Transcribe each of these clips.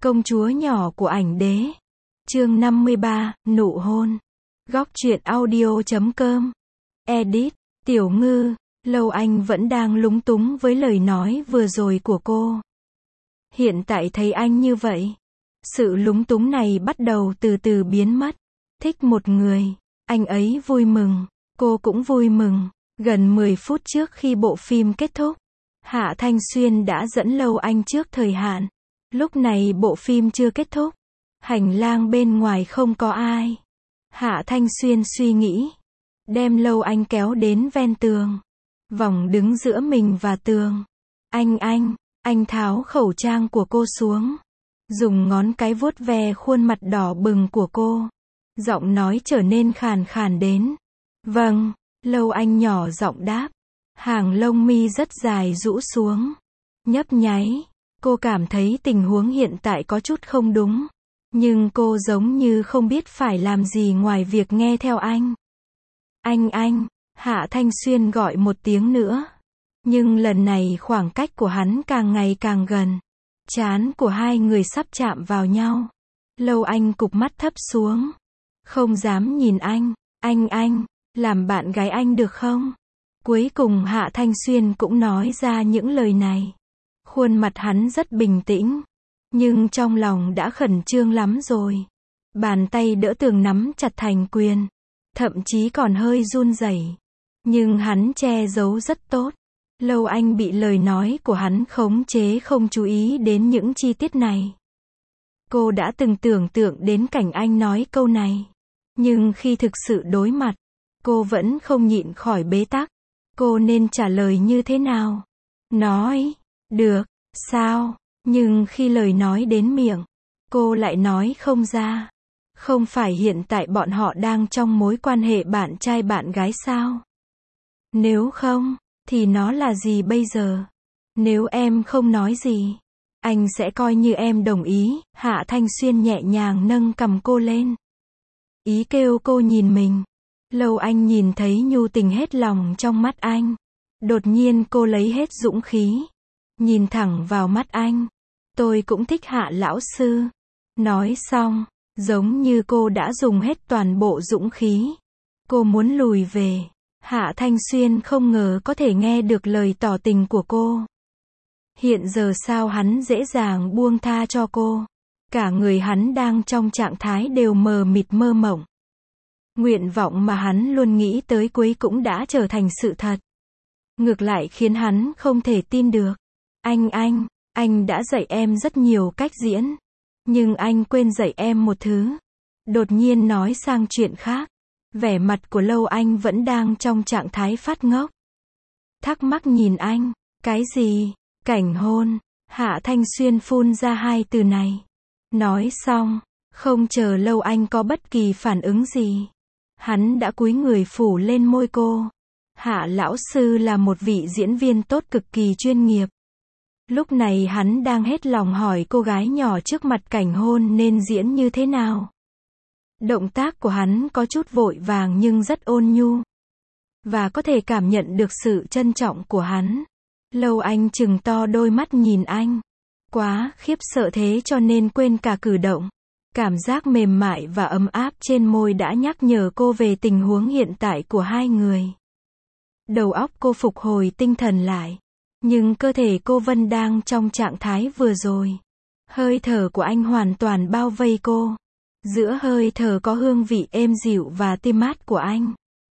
Công chúa nhỏ của ảnh đế. Chương 53, nụ hôn. Góc truyện audio.com. Edit, Tiểu Ngư. Lâu Anh vẫn đang lúng túng với lời nói vừa rồi của cô. Hiện tại thấy anh như vậy, sự lúng túng này bắt đầu từ từ biến mất. Thích một người, anh ấy vui mừng, cô cũng vui mừng. Gần 10 phút trước khi bộ phim kết thúc, Hạ Thanh Xuyên đã dẫn Lâu Anh trước thời hạn. Lúc này bộ phim chưa kết thúc, hành lang bên ngoài không có ai. Hạ Thanh Xuyên suy nghĩ, đem Lâu Anh kéo đến ven tường, vòng đứng giữa mình và tường. Anh tháo khẩu trang của cô xuống, dùng ngón cái vuốt ve khuôn mặt đỏ bừng của cô. Giọng nói trở nên khàn khàn đến. Vâng, Lâu Anh nhỏ giọng đáp. Hàng lông mi rất dài rũ xuống, nhấp nháy. Cô cảm thấy tình huống hiện tại có chút không đúng, nhưng cô giống như không biết phải làm gì ngoài việc nghe theo anh. Anh, Hạ Thanh Xuyên gọi một tiếng nữa. Nhưng lần này khoảng cách của hắn càng ngày càng gần. Trán của hai người sắp chạm vào nhau. Lâu Anh cụp mắt thấp xuống, không dám nhìn anh. Anh, làm bạn gái anh được không? Cuối cùng Hạ Thanh Xuyên cũng nói ra những lời này. Khuôn mặt hắn rất bình tĩnh, nhưng trong lòng đã khẩn trương lắm rồi. Bàn tay đỡ tường nắm chặt thành quyền, thậm chí còn hơi run rẩy. Nhưng hắn che giấu rất tốt. Lâu Anh bị lời nói của hắn khống chế, không chú ý đến những chi tiết này. Cô đã từng tưởng tượng đến cảnh anh nói câu này, nhưng khi thực sự đối mặt, cô vẫn không nhịn khỏi bế tắc. Cô nên trả lời như thế nào? Nói, được, sao? Nhưng khi lời nói đến miệng, cô lại nói không ra. Không phải hiện tại bọn họ đang trong mối quan hệ bạn trai bạn gái sao? Nếu không, thì nó là gì bây giờ? Nếu em không nói gì, anh sẽ coi như em đồng ý. Hạ Thanh Xuyên nhẹ nhàng nâng cằm cô lên, ý kêu cô nhìn mình. Lâu Anh nhìn thấy nhu tình hết lòng trong mắt anh. Đột nhiên cô lấy hết dũng khí, nhìn thẳng vào mắt anh. Tôi cũng thích Hạ lão sư. Nói xong, giống như cô đã dùng hết toàn bộ dũng khí, cô muốn lùi về. Hạ Thanh Xuyên không ngờ có thể nghe được lời tỏ tình của cô. Hiện giờ sao hắn dễ dàng buông tha cho cô? Cả người hắn đang trong trạng thái đều mờ mịt mơ mộng. Nguyện vọng mà hắn luôn nghĩ tới cuối cũng đã trở thành sự thật. Ngược lại khiến hắn không thể tin được. Anh đã dạy em rất nhiều cách diễn, nhưng anh quên dạy em một thứ. Đột nhiên nói sang chuyện khác. Vẻ mặt của Lâu Anh vẫn đang trong trạng thái phát ngốc. Thắc mắc nhìn anh. Cái gì? Cảnh hôn. Hạ Thanh Xuyên phun ra hai từ này. Nói xong, không chờ Lâu Anh có bất kỳ phản ứng gì, hắn đã cúi người phủ lên môi cô. Hạ lão sư là một vị diễn viên tốt, cực kỳ chuyên nghiệp. Lúc này hắn đang hết lòng hỏi cô gái nhỏ trước mặt cảnh hôn nên diễn như thế nào. Động tác của hắn có chút vội vàng nhưng rất ôn nhu, và có thể cảm nhận được sự trân trọng của hắn. Lâu Anh trừng to đôi mắt nhìn anh, quá khiếp sợ thế cho nên quên cả cử động. Cảm giác mềm mại và ấm áp trên môi đã nhắc nhở cô về tình huống hiện tại của hai người. Đầu óc cô phục hồi tinh thần lại, nhưng cơ thể cô vẫn đang trong trạng thái vừa rồi. Hơi thở của anh hoàn toàn bao vây cô. Giữa hơi thở có hương vị êm dịu và tươi mát của anh.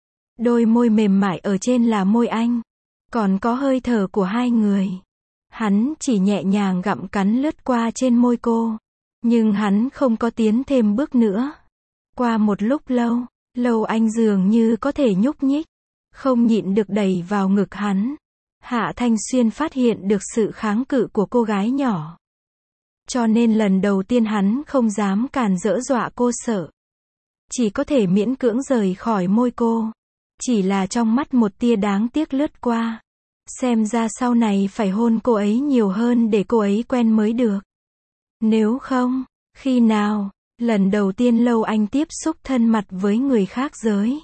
Đôi môi mềm mại ở trên là môi anh. Còn có hơi thở của hai người. Hắn chỉ nhẹ nhàng gặm cắn lướt qua trên môi cô, nhưng hắn không có tiến thêm bước nữa. Qua một lúc lâu, Lâu Anh dường như có thể nhúc nhích, không nhịn được đẩy vào ngực hắn. Hạ Thanh Xuyên phát hiện được sự kháng cự của cô gái nhỏ, cho nên lần đầu tiên hắn không dám càn rỡ dọa cô sợ. Chỉ có thể miễn cưỡng rời khỏi môi cô. Chỉ là trong mắt một tia đáng tiếc lướt qua. Xem ra sau này phải hôn cô ấy nhiều hơn để cô ấy quen mới được. Nếu không, khi nào? Lần đầu tiên Lâu Anh tiếp xúc thân mật với người khác giới.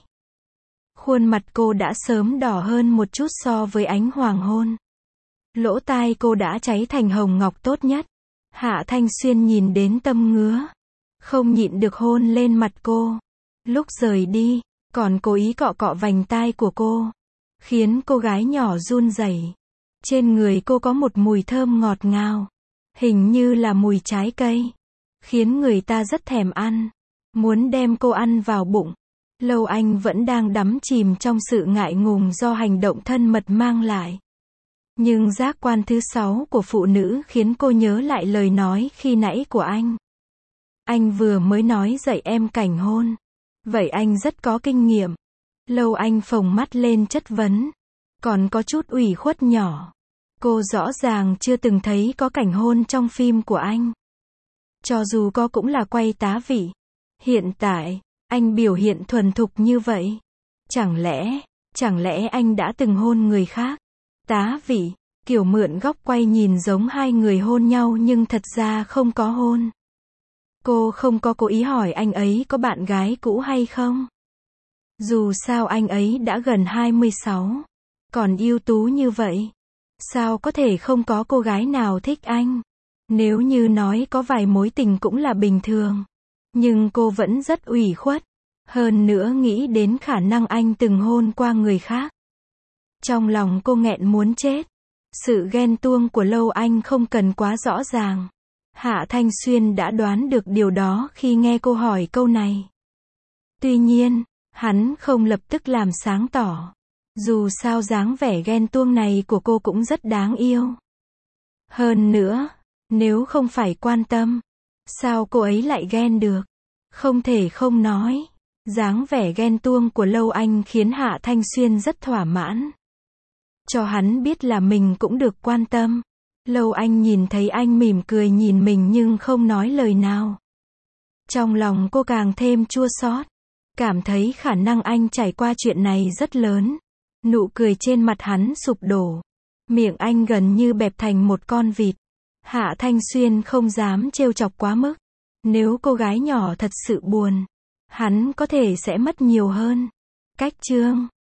Khuôn mặt cô đã sớm đỏ hơn một chút so với ánh hoàng hôn. Lỗ tai cô đã cháy thành hồng ngọc tốt nhất. Hạ Thanh Xuyên nhìn đến tâm ngứa, không nhịn được hôn lên mặt cô. Lúc rời đi, còn cố ý cọ cọ vành tai của cô, khiến cô gái nhỏ run rẩy. Trên người cô có một mùi thơm ngọt ngào, hình như là mùi trái cây, khiến người ta rất thèm ăn, muốn đem cô ăn vào bụng. Lâu Anh vẫn đang đắm chìm trong sự ngại ngùng do hành động thân mật mang lại. Nhưng giác quan thứ 6 của phụ nữ khiến cô nhớ lại lời nói khi nãy của anh. Anh vừa mới nói dạy em cảnh hôn. Vậy anh rất có kinh nghiệm. Lâu Anh phồng mắt lên chất vấn. Còn có chút ủy khuất nhỏ. Cô rõ ràng chưa từng thấy có cảnh hôn trong phim của anh. Cho dù có cũng là quay tá vị. Hiện tại, anh biểu hiện thuần thục như vậy. Chẳng lẽ anh đã từng hôn người khác? Tá vị, kiểu mượn góc quay nhìn giống hai người hôn nhau nhưng thật ra không có hôn. Cô không có cố ý hỏi anh ấy có bạn gái cũ hay không. Dù sao anh ấy đã gần 26, còn ưu tú như vậy. Sao có thể không có cô gái nào thích anh? Nếu như nói có vài mối tình cũng là bình thường. Nhưng cô vẫn rất ủy khuất. Hơn nữa nghĩ đến khả năng anh từng hôn qua người khác. Trong lòng cô nghẹn muốn chết. Sự ghen tuông của Lâu Anh không cần quá rõ ràng. Hạ Thanh Xuyên đã đoán được điều đó khi nghe cô hỏi câu này. Tuy nhiên, hắn không lập tức làm sáng tỏ. Dù sao dáng vẻ ghen tuông này của cô cũng rất đáng yêu. Hơn nữa, nếu không phải quan tâm, sao cô ấy lại ghen được? Không thể không nói, dáng vẻ ghen tuông của Lâu Anh khiến Hạ Thanh Xuyên rất thỏa mãn. Cho hắn biết là mình cũng được quan tâm. Lâu Anh nhìn thấy anh mỉm cười nhìn mình nhưng không nói lời nào. Trong lòng cô càng thêm chua xót, cảm thấy khả năng anh trải qua chuyện này rất lớn. Nụ cười trên mặt hắn sụp đổ, miệng anh gần như bẹp thành một con vịt. Hạ Thanh Xuyên không dám trêu chọc quá mức. Nếu cô gái nhỏ thật sự buồn, hắn có thể sẽ mất nhiều hơn. Cách chương